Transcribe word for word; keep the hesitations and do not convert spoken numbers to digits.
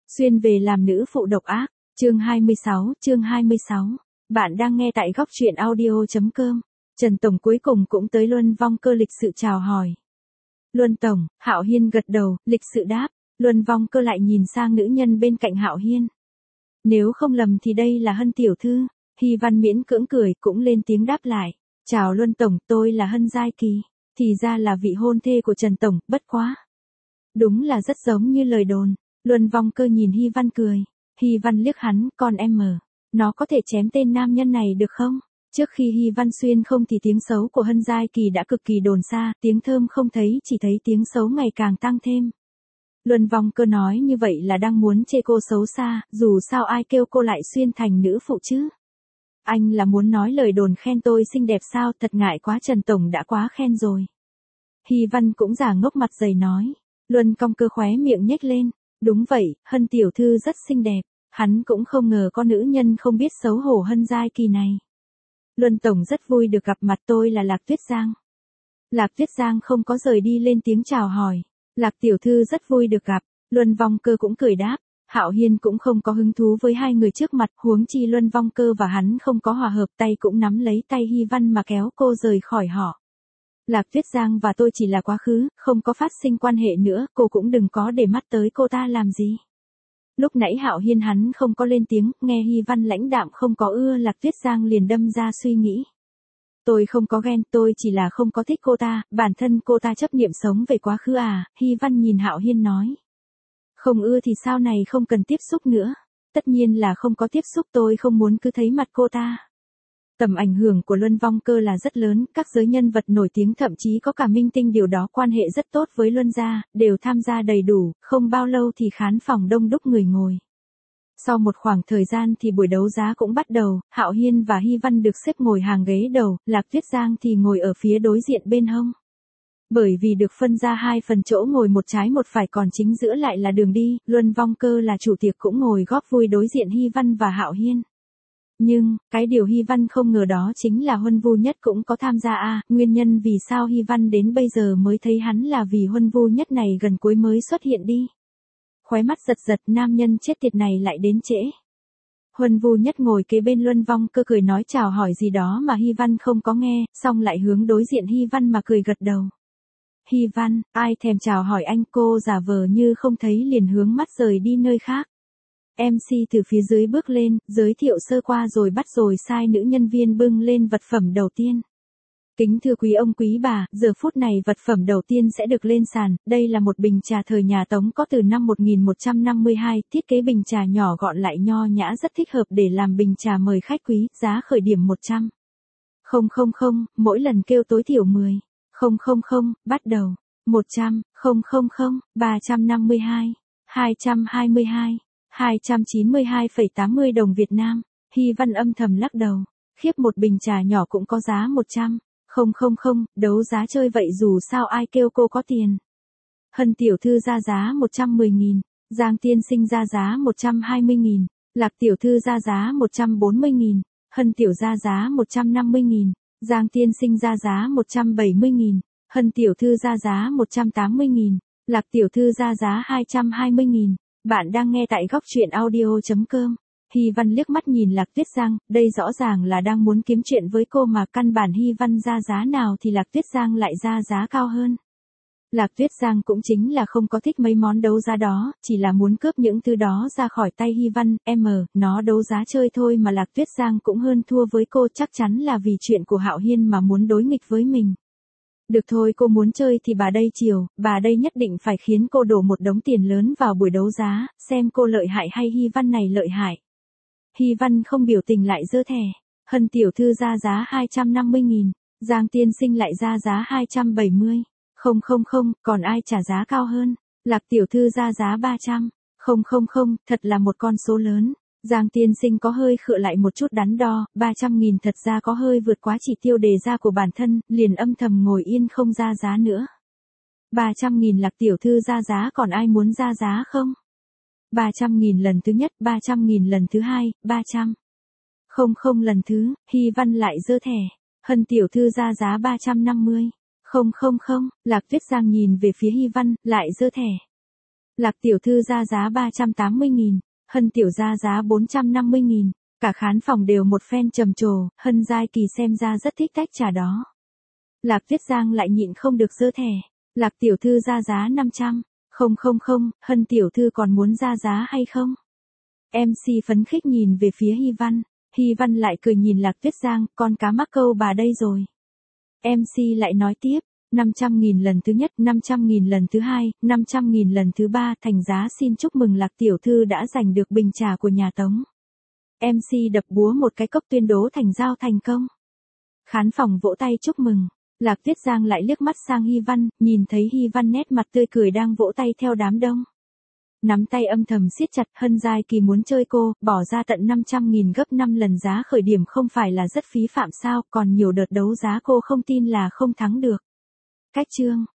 Xuyên về làm nữ phụ độc ác, chương hai mươi sáu, chương hai mươi sáu. Bạn đang nghe tại góc truyện audio.com. Trần Tổng cuối cùng cũng tới Luân Vong Cơ lịch sự chào hỏi. Luân Tổng, Hạo Hiên gật đầu, lịch sự đáp. Luân Vong Cơ lại nhìn sang nữ nhân bên cạnh Hạo Hiên. Nếu không lầm thì đây là Hân tiểu thư. Hy Văn miễn cưỡng cười cũng lên tiếng đáp lại. Chào Luân Tổng, tôi là Hân Giai Kỳ. Thì ra là vị hôn thê của Trần Tổng, bất quá. Đúng là rất giống như lời đồn. Luân Vong Cơ nhìn Hy Văn cười. Hy Văn liếc hắn, còn em mờ. Nó có thể chém tên nam nhân này được không? Trước khi Hy Văn xuyên không thì tiếng xấu của Hân Giai Kỳ đã cực kỳ đồn xa, tiếng thơm không thấy, chỉ thấy tiếng xấu ngày càng tăng thêm. Luân Vong Cơ nói như vậy là đang muốn chê cô xấu xa, dù sao ai kêu cô lại xuyên thành nữ phụ chứ? Anh là muốn nói lời đồn khen tôi xinh đẹp sao? Thật ngại quá, Trần Tổng đã quá khen rồi. Hy Văn cũng giả ngốc mặt dày nói. Luân Vong Cơ khóe miệng nhếch lên. Đúng vậy, Hân tiểu thư rất xinh đẹp. Hắn cũng không ngờ có nữ nhân không biết xấu hổ Hân Giai Kỳ này. Luân Tổng rất vui được gặp mặt, tôi là Lạc Tuyết Giang. Lạc Tuyết Giang không có rời đi lên tiếng chào hỏi. Lạc tiểu thư rất vui được gặp. Luân Vong Cơ cũng cười đáp. Hạo Hiên cũng không có hứng thú với hai người trước mặt, huống chi Luân Vong Cơ và hắn không có hòa hợp, tay cũng nắm lấy tay Hy Văn mà kéo cô rời khỏi họ. Lạc Tuyết Giang và tôi chỉ là quá khứ, không có phát sinh quan hệ nữa, cô cũng đừng có để mắt tới cô ta làm gì. Lúc nãy Hạo Hiên hắn không có lên tiếng, nghe Hy Văn lãnh đạm không có ưa Lạc Tuyết Giang liền đâm ra suy nghĩ. Tôi không có ghen, tôi chỉ là không có thích cô ta, bản thân cô ta chấp niệm sống về quá khứ à, Hy Văn nhìn Hạo Hiên nói. Không ưa thì sau này không cần tiếp xúc nữa. Tất nhiên là không có tiếp xúc, tôi không muốn cứ thấy mặt cô ta. Tầm ảnh hưởng của Luân Vong Cơ là rất lớn, các giới nhân vật nổi tiếng thậm chí có cả minh tinh điều đó quan hệ rất tốt với Luân gia, đều tham gia đầy đủ, không bao lâu thì khán phòng đông đúc người ngồi. Sau một khoảng thời gian thì buổi đấu giá cũng bắt đầu, Hạo Hiên và Hy Văn được xếp ngồi hàng ghế đầu, Lạc Tuyết Giang thì ngồi ở phía đối diện bên hông. Bởi vì được phân ra hai phần chỗ ngồi một trái một phải, còn chính giữa lại là đường đi, Luân Vong Cơ là chủ tiệc cũng ngồi góp vui đối diện Hy Văn và Hạo Hiên. Nhưng, cái điều Hy Văn không ngờ đó chính là Huân Vu Nhất cũng có tham gia à, nguyên nhân vì sao Hy Văn đến bây giờ mới thấy hắn là vì Huân Vu Nhất này gần cuối mới xuất hiện đi. Khóe mắt giật giật, nam nhân chết tiệt này lại đến trễ. Huân Vu Nhất ngồi kế bên Luân Vong Cơ cười nói chào hỏi gì đó mà Hy Văn không có nghe, xong lại hướng đối diện Hy Văn mà cười gật đầu. Hy Văn, ai thèm chào hỏi anh, cô giả vờ như không thấy liền hướng mắt rời đi nơi khác. em xê từ phía dưới bước lên, giới thiệu sơ qua rồi bắt rồi sai nữ nhân viên bưng lên vật phẩm đầu tiên. Kính thưa quý ông quý bà, giờ phút này vật phẩm đầu tiên sẽ được lên sàn, đây là một bình trà thời nhà Tống có từ năm một nghìn một trăm năm mươi hai, thiết kế bình trà nhỏ gọn lại nho nhã rất thích hợp để làm bình trà mời khách quý, giá khởi điểm một trăm. Không không không, mỗi lần kêu tối thiểu mười. Không không không, bắt đầu. một trăm, không không không, ba trăm năm mươi hai, hai trăm hai mươi hai, hai trăm chín mươi hai phẩy tám mươi đồng Việt Nam. Hy Văn âm thầm lắc đầu. Khiếp, một bình trà nhỏ cũng có giá một trăm. Không không không, đấu giá chơi vậy dù sao ai kêu cô có tiền. Hân tiểu thư ra giá một trăm mười nghìn, Giang tiên sinh ra giá một trăm hai mươi nghìn, Lạc tiểu thư ra giá một trăm bốn mươi nghìn, Hân tiểu ra giá một trăm năm mươi nghìn. Giang tiên sinh ra giá một trăm bảy mươi nghìn, Hân tiểu thư ra giá một trăm tám mươi nghìn, Lạc tiểu thư ra giá hai trăm hai mươi nghìn. Bạn đang nghe tại góc truyện audio.com. Hy Văn liếc mắt nhìn Lạc Tuyết Giang, đây rõ ràng là đang muốn kiếm chuyện với cô mà căn bản Hy Văn ra giá nào thì Lạc Tuyết Giang lại ra giá cao hơn. Lạc Tuyết Giang cũng chính là không có thích mấy món đấu giá đó, chỉ là muốn cướp những thứ đó ra khỏi tay Hy Văn, em, nó đấu giá chơi thôi mà Lạc Tuyết Giang cũng hơn thua với cô, chắc chắn là vì chuyện của Hạo Hiên mà muốn đối nghịch với mình. Được thôi, cô muốn chơi thì bà đây chiều, bà đây nhất định phải khiến cô đổ một đống tiền lớn vào buổi đấu giá, xem cô lợi hại hay Hy Văn này lợi hại. Hy Văn không biểu tình lại giơ thẻ. Hân tiểu thư ra giá hai trăm năm mươi nghìn, Giang tiên sinh lại ra giá hai trăm bảy mươi. Không không không, còn ai trả giá cao hơn? Lạc tiểu thư ra giá ba trăm. Không không không, thật là một con số lớn. Giang tiên sinh có hơi khựa lại một chút đắn đo, ba trăm nghìn thật ra có hơi vượt quá chỉ tiêu đề ra của bản thân, liền âm thầm ngồi yên không ra giá nữa. ba trăm nghìn Lạc tiểu thư ra giá, còn ai muốn ra giá không? ba trăm nghìn lần thứ nhất, ba trăm nghìn lần thứ hai, ba trăm. Không không lần thứ, Hy Văn lại giơ thẻ. Hân tiểu thư ra giá ba trăm năm mươi. Không không không, Lạc Tuyết Giang nhìn về phía Hy Văn, lại giơ thẻ. Lạc tiểu thư ra giá ba trăm tám mươi nghìn, Hân tiểu ra giá bốn trăm năm mươi nghìn. Cả khán phòng đều một phen trầm trồ, Hân Giai Kỳ xem ra rất thích tách trà đó. Lạc Tuyết Giang lại nhịn không được giơ thẻ. Lạc tiểu thư ra giá năm trăm. Không không không, Hân tiểu thư còn muốn ra giá hay không? em xê phấn khích nhìn về phía Hy Văn. Hy Văn lại cười nhìn Lạc Tuyết Giang, con cá mắc câu bà đây rồi. em xê lại nói tiếp, năm trăm nghìn lần thứ nhất, năm trăm nghìn lần thứ hai, năm trăm nghìn lần thứ ba, thành giá xin chúc mừng Lạc tiểu thư đã giành được bình trà của nhà Tống. em xê đập búa một cái cốc tuyên bố thành giao thành công. Khán phòng vỗ tay chúc mừng. Lạc Tuyết Giang lại liếc mắt sang Hy Văn, nhìn thấy Hy Văn nét mặt tươi cười đang vỗ tay theo đám đông. Nắm tay âm thầm siết chặt, Hân Giai Kỳ muốn chơi cô, bỏ ra tận năm trăm nghìn gấp năm lần giá khởi điểm không phải là rất phí phạm sao, còn nhiều đợt đấu giá cô không tin là không thắng được. Cách chương